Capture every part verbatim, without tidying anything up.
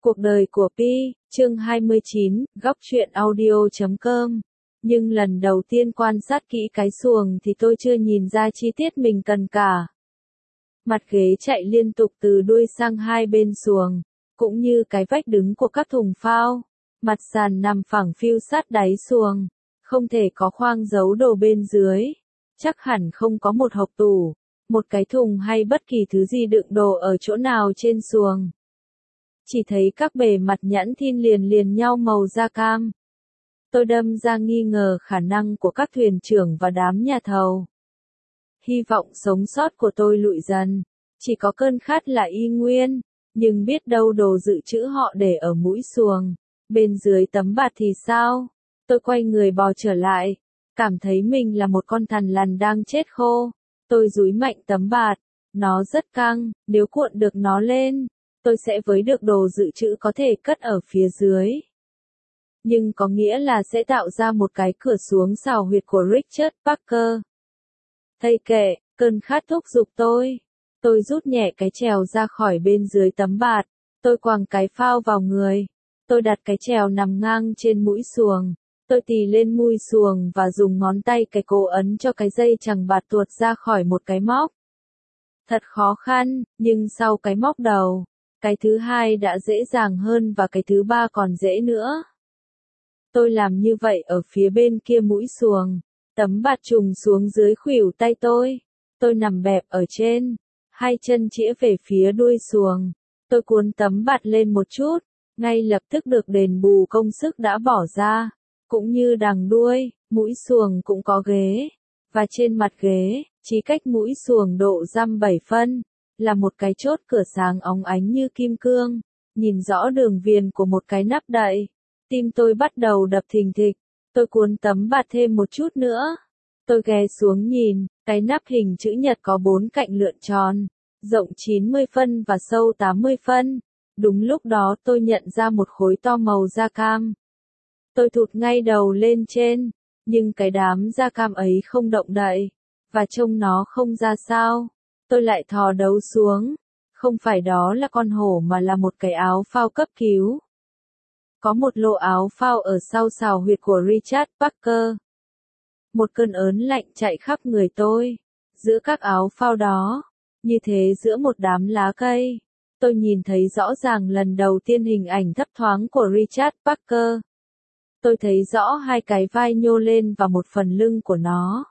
Cuộc đời của Pi, chương hai mươi chín, góc truyện audio chấm com. Nhưng lần đầu tiên quan sát kỹ cái xuồng thì tôi chưa nhìn ra chi tiết mình cần cả. Mặt ghế chạy liên tục từ đuôi sang hai bên xuồng, cũng như cái vách đứng của các thùng phao. Mặt sàn nằm phẳng phiu sát đáy xuồng, không thể có khoang giấu đồ bên dưới. Chắc hẳn không có một hộc tủ, một cái thùng hay bất kỳ thứ gì đựng đồ ở chỗ nào trên xuồng. Chỉ thấy các bề mặt nhẵn thin liền liền nhau màu da cam. Tôi đâm ra nghi ngờ khả năng của các thuyền trưởng và đám nhà thầu. Hy vọng sống sót của tôi lụi dần, chỉ có cơn khát là y nguyên, nhưng biết đâu đồ dự trữ họ để ở mũi xuồng, bên dưới tấm bạt thì sao? Tôi quay người bò trở lại, cảm thấy mình là một con thằn lằn đang chết khô. Tôi dúi mạnh tấm bạt, nó rất căng, nếu cuộn được nó lên, tôi sẽ với được đồ dự trữ có thể cất ở phía dưới. Nhưng có nghĩa là sẽ tạo ra một cái cửa xuống xào huyệt của Richard Parker. Thây kệ, cơn khát thúc giục tôi. Tôi rút nhẹ cái chèo ra khỏi bên dưới tấm bạt. Tôi quàng cái phao vào người. Tôi đặt cái chèo nằm ngang trên mũi xuồng. Tôi tì lên mui xuồng và dùng ngón tay cái cố ấn cho cái dây chằng bạt tuột ra khỏi một cái móc. Thật khó khăn, nhưng sau cái móc đầu, cái thứ hai đã dễ dàng hơn và cái thứ ba còn dễ nữa. Tôi làm như vậy ở phía bên kia mũi xuồng. Tấm bạt trùng xuống dưới khuỷu tay tôi. Tôi nằm bẹp ở trên. Hai chân chĩa về phía đuôi xuồng. Tôi cuốn tấm bạt lên một chút. Ngay lập tức được đền bù công sức đã bỏ ra. Cũng như đằng đuôi, mũi xuồng cũng có ghế. Và trên mặt ghế, chỉ cách mũi xuồng độ dăm bảy phân, là một cái chốt cửa sáng óng ánh như kim cương. Nhìn rõ đường viền của một cái nắp đậy. Tim tôi bắt đầu đập thình thịch. Tôi cuốn tấm bạt thêm một chút nữa. Tôi ghé xuống nhìn, cái nắp hình chữ nhật có bốn cạnh lượn tròn, rộng chín mươi phân và sâu tám mươi phân. Đúng lúc đó tôi nhận ra một khối to màu da cam. Tôi thụt ngay đầu lên trên, nhưng cái đám da cam ấy không động đậy, và trông nó không ra sao. Tôi lại thò đầu xuống, không phải đó là con hổ mà là một cái áo phao cấp cứu. Có một lỗ áo phao ở sau xào huyệt của Richard Parker. Một cơn ớn lạnh chạy khắp người tôi, giữa các áo phao đó, như thế giữa một đám lá cây. Tôi nhìn thấy rõ ràng lần đầu tiên hình ảnh thấp thoáng của Richard Parker. Tôi thấy rõ hai cái vai nhô lên và một phần lưng của nó.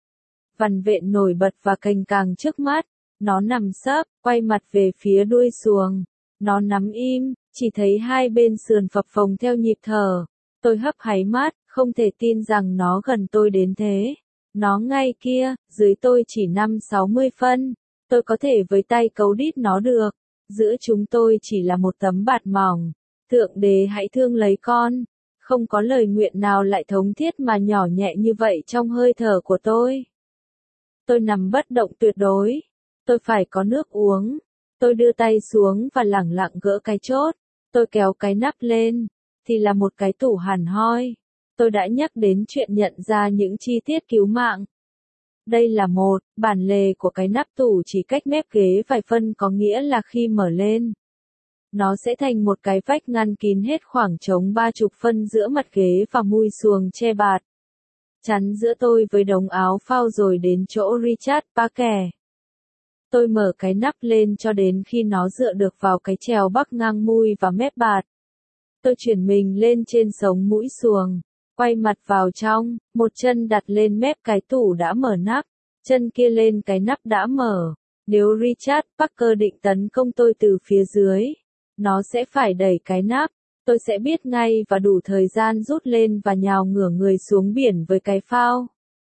Vằn vện nổi bật và cành càng trước mắt. Nó nằm sấp, quay mặt về phía đuôi xuồng. Nó nắm im, chỉ thấy hai bên sườn phập phồng theo nhịp thở. Tôi hấp háy mắt, không thể tin rằng nó gần tôi đến thế. Nó ngay kia, dưới tôi chỉ năm sáu mươi phân. Tôi có thể với tay cấu đít nó được. Giữa chúng tôi chỉ là một tấm bạt mỏng. Thượng đế hãy thương lấy con. Không có lời nguyện nào lại thống thiết mà nhỏ nhẹ như vậy trong hơi thở của tôi. Tôi nằm bất động tuyệt đối. Tôi phải có nước uống. Tôi đưa tay xuống và lẳng lặng gỡ cái chốt. Tôi kéo cái nắp lên, thì là một cái tủ hẳn hoi. Tôi đã nhắc đến chuyện nhận ra những chi tiết cứu mạng. Đây là một, bản lề của cái nắp tủ chỉ cách mép ghế vài phân, có nghĩa là khi mở lên, nó sẽ thành một cái vách ngăn kín hết khoảng trống ba chục phân giữa mặt ghế và mui xuồng che bạt. Chắn giữa tôi với đống áo phao rồi đến chỗ Richard Parker. Tôi mở cái nắp lên cho đến khi nó dựa được vào cái chèo bắc ngang mui và mép bạt. Tôi chuyển mình lên trên sống mũi xuồng, quay mặt vào trong, một chân đặt lên mép cái tủ đã mở nắp, chân kia lên cái nắp đã mở. Nếu Richard Parker định tấn công tôi từ phía dưới, nó sẽ phải đẩy cái nắp, tôi sẽ biết ngay và đủ thời gian rút lên và nhào ngửa người xuống biển với cái phao.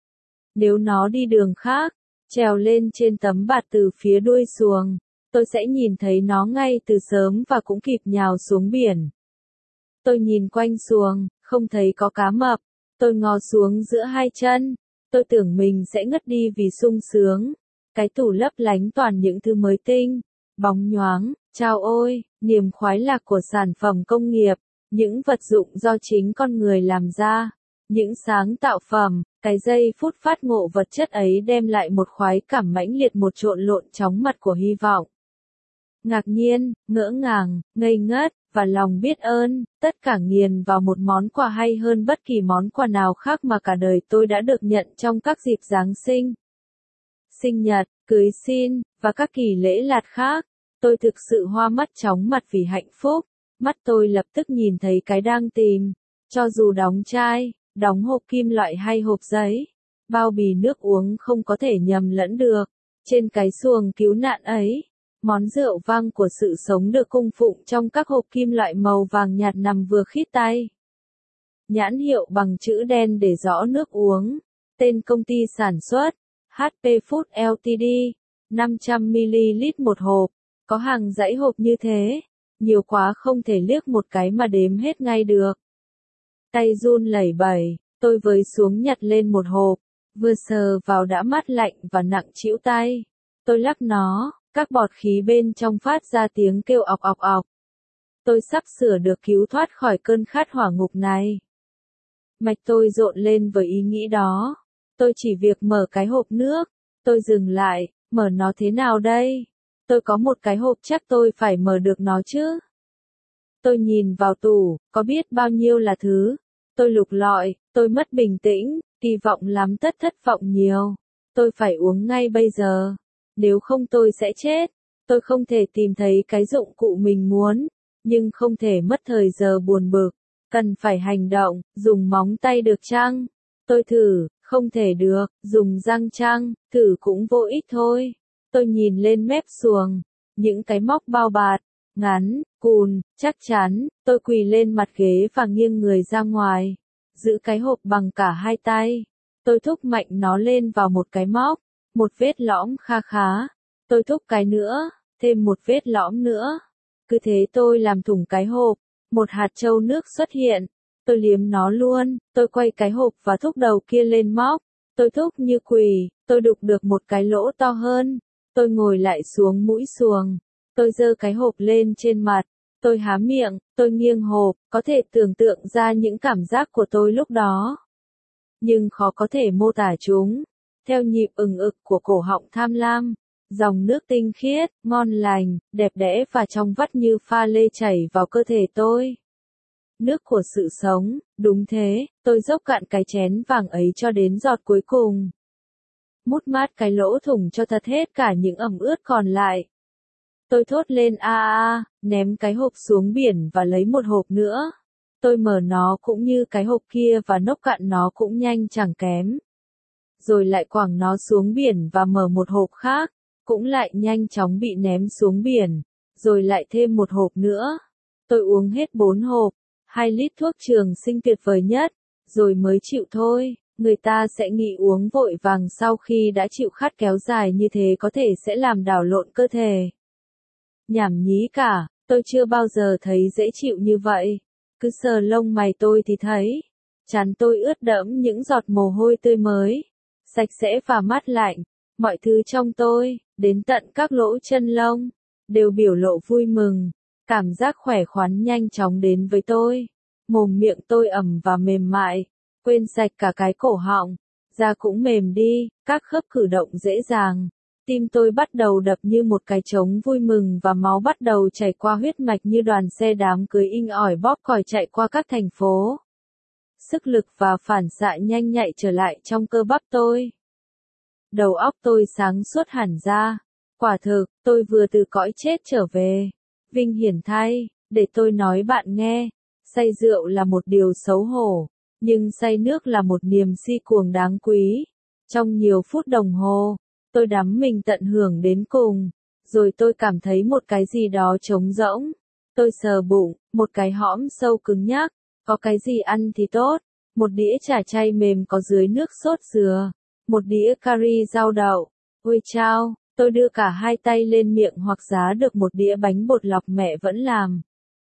Nếu nó đi đường khác, trèo lên trên tấm bạt từ phía đuôi xuồng, tôi sẽ nhìn thấy nó ngay từ sớm và cũng kịp nhào xuống biển. Tôi nhìn quanh xuồng, không thấy có cá mập. Tôi ngó xuống giữa hai chân. Tôi tưởng mình sẽ ngất đi vì sung sướng. Cái tủ lấp lánh toàn những thứ mới tinh, bóng nhoáng. Chao ôi, niềm khoái lạc của sản phẩm công nghiệp, những vật dụng do chính con người làm ra, những sáng tạo phẩm. Cái giây phút phát ngộ vật chất ấy đem lại một khoái cảm mãnh liệt, một trộn lộn chóng mặt của hy vọng. Ngạc nhiên, ngỡ ngàng, ngây ngất, và lòng biết ơn, tất cả nghiền vào một món quà hay hơn bất kỳ món quà nào khác mà cả đời tôi đã được nhận trong các dịp Giáng sinh, sinh nhật, cưới xin, và các kỳ lễ lạt khác. Tôi thực sự hoa mắt chóng mặt vì hạnh phúc, mắt tôi lập tức nhìn thấy cái đang tìm, cho dù đóng chai, đóng hộp kim loại hay hộp giấy, bao bì nước uống không có thể nhầm lẫn được. Trên cái xuồng cứu nạn ấy, món rượu vang của sự sống được cung phụng trong các hộp kim loại màu vàng nhạt nằm vừa khít tay. Nhãn hiệu bằng chữ đen để rõ nước uống, tên công ty sản xuất, hát pê Food Limited, năm trăm mi li lít một hộp, có hàng dãy hộp như thế, nhiều quá không thể liếc một cái mà đếm hết ngay được. Tay run lẩy bẩy, tôi với xuống nhặt lên một hộp, vừa sờ vào đã mát lạnh và nặng trĩu tay. Tôi lắc nó, các bọt khí bên trong phát ra tiếng kêu ọc ọc ọc. Tôi sắp sửa được cứu thoát khỏi cơn khát hỏa ngục này. Mạch tôi rộn lên với ý nghĩ đó. Tôi chỉ việc mở cái hộp nước. Tôi dừng lại, mở nó thế nào đây? Tôi có một cái hộp chắc tôi phải mở được nó chứ. Tôi nhìn vào tủ, có biết bao nhiêu là thứ. Tôi lục lọi, tôi mất bình tĩnh, kỳ vọng lắm tất thất vọng nhiều. Tôi phải uống ngay bây giờ. Nếu không tôi sẽ chết. Tôi không thể tìm thấy cái dụng cụ mình muốn, nhưng không thể mất thời giờ buồn bực. Cần phải hành động, dùng móng tay được chăng? Tôi thử, không thể được, dùng răng chăng, thử cũng vô ích thôi. Tôi nhìn lên mép xuồng, những cái móc bao bạt, ngắn, cùn, chắc chắn, tôi quỳ lên mặt ghế và nghiêng người ra ngoài, giữ cái hộp bằng cả hai tay. Tôi thúc mạnh nó lên vào một cái móc, một vết lõm kha khá. Tôi thúc cái nữa, thêm một vết lõm nữa. Cứ thế tôi làm thủng cái hộp, một hạt trâu nước xuất hiện. Tôi liếm nó luôn, tôi quay cái hộp và thúc đầu kia lên móc. Tôi thúc như quỳ, tôi đục được một cái lỗ to hơn. Tôi ngồi lại xuống mũi xuồng. Tôi giơ cái hộp lên trên mặt. Tôi há miệng, tôi nghiêng hộp, có thể tưởng tượng ra những cảm giác của tôi lúc đó. Nhưng khó có thể mô tả chúng. Theo nhịp ừng ực của cổ họng tham lam, dòng nước tinh khiết, ngon lành, đẹp đẽ và trong vắt như pha lê chảy vào cơ thể tôi. Nước của sự sống, đúng thế, tôi dốc cạn cái chén vàng ấy cho đến giọt cuối cùng. Mút mát cái lỗ thủng cho thật hết cả những ẩm ướt còn lại. Tôi thốt lên a a, ném cái hộp xuống biển và lấy một hộp nữa. Tôi mở nó cũng như cái hộp kia và nốc cạn nó cũng nhanh chẳng kém. Rồi lại quẳng nó xuống biển và mở một hộp khác, cũng lại nhanh chóng bị ném xuống biển, rồi lại thêm một hộp nữa. Tôi uống hết bốn hộp, hai lít thuốc trường sinh tuyệt vời nhất, rồi mới chịu thôi. Người ta sẽ nghĩ uống vội vàng sau khi đã chịu khát kéo dài như thế có thể sẽ làm đảo lộn cơ thể. Nhảm nhí cả, tôi chưa bao giờ thấy dễ chịu như vậy. Cứ sờ lông mày tôi thì thấy. Trán tôi ướt đẫm những giọt mồ hôi tươi mới, sạch sẽ và mát lạnh. Mọi thứ trong tôi, đến tận các lỗ chân lông, đều biểu lộ vui mừng. Cảm giác khỏe khoắn nhanh chóng đến với tôi. Mồm miệng tôi ẩm và mềm mại, quên sạch cả cái cổ họng. Da cũng mềm đi, các khớp cử động dễ dàng. Tim tôi bắt đầu đập như một cái trống vui mừng và máu bắt đầu chảy qua huyết mạch như đoàn xe đám cưới inh ỏi bóp còi chạy qua các thành phố. Sức lực và phản xạ nhanh nhạy trở lại trong cơ bắp tôi. Đầu óc tôi sáng suốt hẳn ra. Quả thực, tôi vừa từ cõi chết trở về. Vinh hiển thay, để tôi nói bạn nghe, say rượu là một điều xấu hổ, nhưng say nước là một niềm si cuồng đáng quý. Trong nhiều phút đồng hồ, tôi đắm mình tận hưởng đến cùng, rồi tôi cảm thấy một cái gì đó trống rỗng. Tôi sờ bụng, một cái hõm sâu cứng nhắc, có cái gì ăn thì tốt, một đĩa chả chay mềm có dưới nước sốt dừa, một đĩa cari rau đậu. Ôi chao, tôi đưa cả hai tay lên miệng hoặc giá được một đĩa bánh bột lọc mẹ vẫn làm.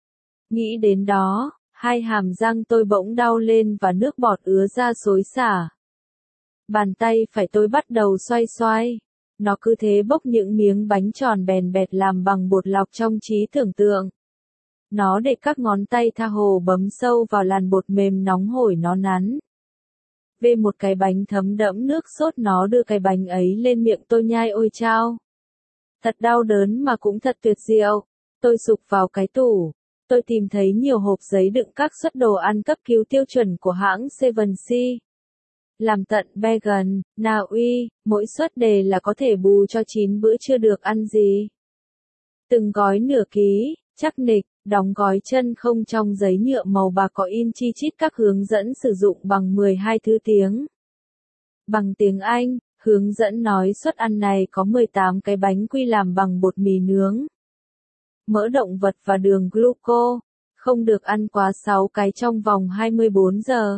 Nghĩ đến đó, hai hàm răng tôi bỗng đau lên và nước bọt ứa ra xối xả. Bàn tay phải tôi bắt đầu xoay xoay. Nó cứ thế bốc những miếng bánh tròn bèn bẹt làm bằng bột lọc trong trí tưởng tượng. Nó để các ngón tay tha hồ bấm sâu vào làn bột mềm nóng hổi nó nắn. Về một cái bánh thấm đẫm nước sốt nó đưa cái bánh ấy lên miệng tôi nhai ôi chao. Thật đau đớn mà cũng thật tuyệt diệu. Tôi sục vào cái tủ. tôi tìm thấy nhiều hộp giấy đựng các suất đồ ăn cấp cứu tiêu chuẩn của hãng Seven Seas. Làm tận vegan, Na Uy, mỗi suất đề là có thể bù cho chín bữa chưa được ăn gì. Từng gói nửa ký, chắc nịch, đóng gói chân không trong giấy nhựa màu bạc có in chi chít các hướng dẫn sử dụng bằng mười hai thứ tiếng. Bằng tiếng Anh, hướng dẫn nói suất ăn này có mười tám cái bánh quy làm bằng bột mì nướng, mỡ động vật và đường gluco, không được ăn quá sáu cái trong vòng hai mươi bốn giờ.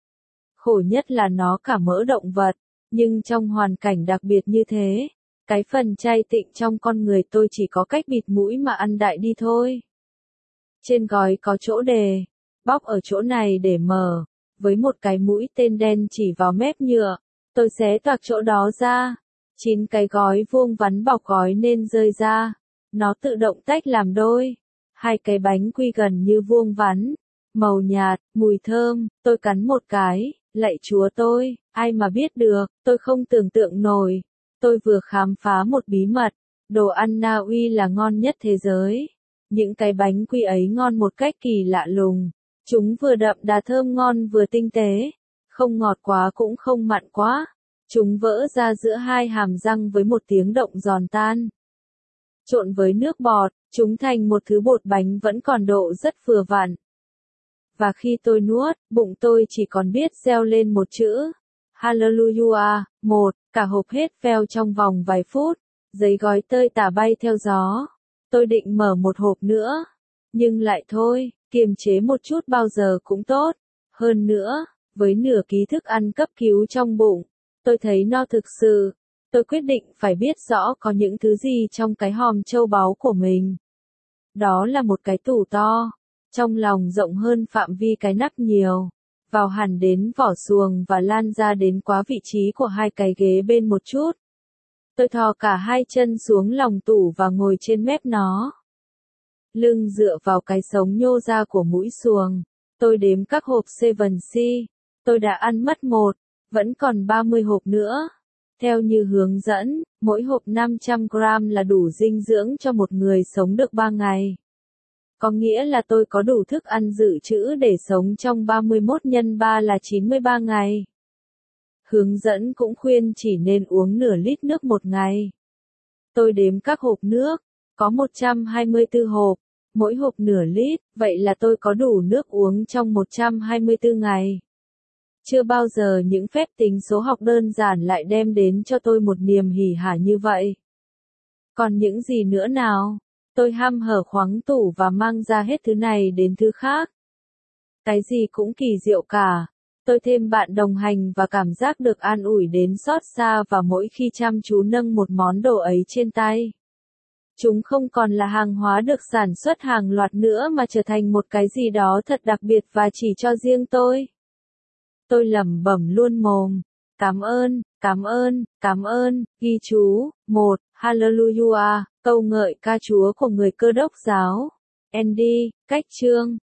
Khổ nhất là nó cả mỡ động vật, nhưng trong hoàn cảnh đặc biệt như thế, cái phần chay tịnh trong con người tôi chỉ có cách bịt mũi mà ăn đại đi thôi. Trên gói có chỗ đề, bóc ở chỗ này để mở, với một cái mũi tên đen chỉ vào mép nhựa, tôi xé toạc chỗ đó ra, chín cái gói vuông vắn bọc gói nên rơi ra, nó tự động tách làm đôi, hai cái bánh quy gần như vuông vắn, màu nhạt, mùi thơm, tôi cắn một cái, lạy Chúa tôi, ai mà biết được, tôi không tưởng tượng nổi, tôi vừa khám phá một bí mật, đồ ăn Na Uy là ngon nhất thế giới. Những cái bánh quy ấy ngon một cách kỳ lạ lùng, chúng vừa đậm đà thơm ngon vừa tinh tế, không ngọt quá cũng không mặn quá, chúng vỡ ra giữa hai hàm răng với một tiếng động giòn tan. Trộn với nước bọt, chúng thành một thứ bột bánh vẫn còn độ rất vừa vặn. Và khi tôi nuốt, bụng tôi chỉ còn biết reo lên một chữ, Hallelujah, một, cả hộp hết veo trong vòng vài phút, giấy gói tơi tả bay theo gió. Tôi định mở một hộp nữa, nhưng lại thôi, kiềm chế một chút bao giờ cũng tốt. Hơn nữa, với nửa ký thức ăn cấp cứu trong bụng, tôi thấy no thực sự. Tôi quyết định phải biết rõ có những thứ gì trong cái hòm châu báu của mình. Đó là một cái tủ to, trong lòng rộng hơn phạm vi cái nắp nhiều, vào hẳn đến vỏ xuồng và lan ra đến quá vị trí của hai cái ghế bên một chút. Tôi thò cả hai chân xuống lòng tủ và ngồi trên mép nó. Lưng dựa vào cái sống nhô ra của mũi xuồng. Tôi đếm các hộp Seven Seas. Tôi đã ăn mất một, vẫn còn ba mươi hộp nữa. Theo như hướng dẫn, mỗi hộp năm trăm gram là đủ dinh dưỡng cho một người sống được ba ngày. Có nghĩa là tôi có đủ thức ăn dự trữ để sống trong ba mươi mốt nhân ba là chín mươi ba ngày. Hướng dẫn cũng khuyên chỉ nên uống nửa lít nước một ngày. Tôi đếm các hộp nước, có một trăm hai mươi tư hộp, mỗi hộp nửa lít, vậy là tôi có đủ nước uống trong một trăm hai mươi tư ngày. Chưa bao giờ những phép tính số học đơn giản lại đem đến cho tôi một niềm hỉ hả như vậy. Còn những gì nữa nào? Tôi hăm hở khoáng tủ và mang ra hết thứ này đến thứ khác. Cái gì cũng kỳ diệu cả. Tôi thêm bạn đồng hành và cảm giác được an ủi đến xót xa và mỗi khi chăm chú nâng một món đồ ấy trên tay. Chúng không còn là hàng hóa được sản xuất hàng loạt nữa mà trở thành một cái gì đó thật đặc biệt và chỉ cho riêng tôi. Tôi lẩm bẩm luôn mồm. Cảm ơn, cảm ơn, cảm ơn, ghi chú, một, Hallelujah, câu ngợi ca Chúa của người Cơ đốc giáo. Andy, cách chương.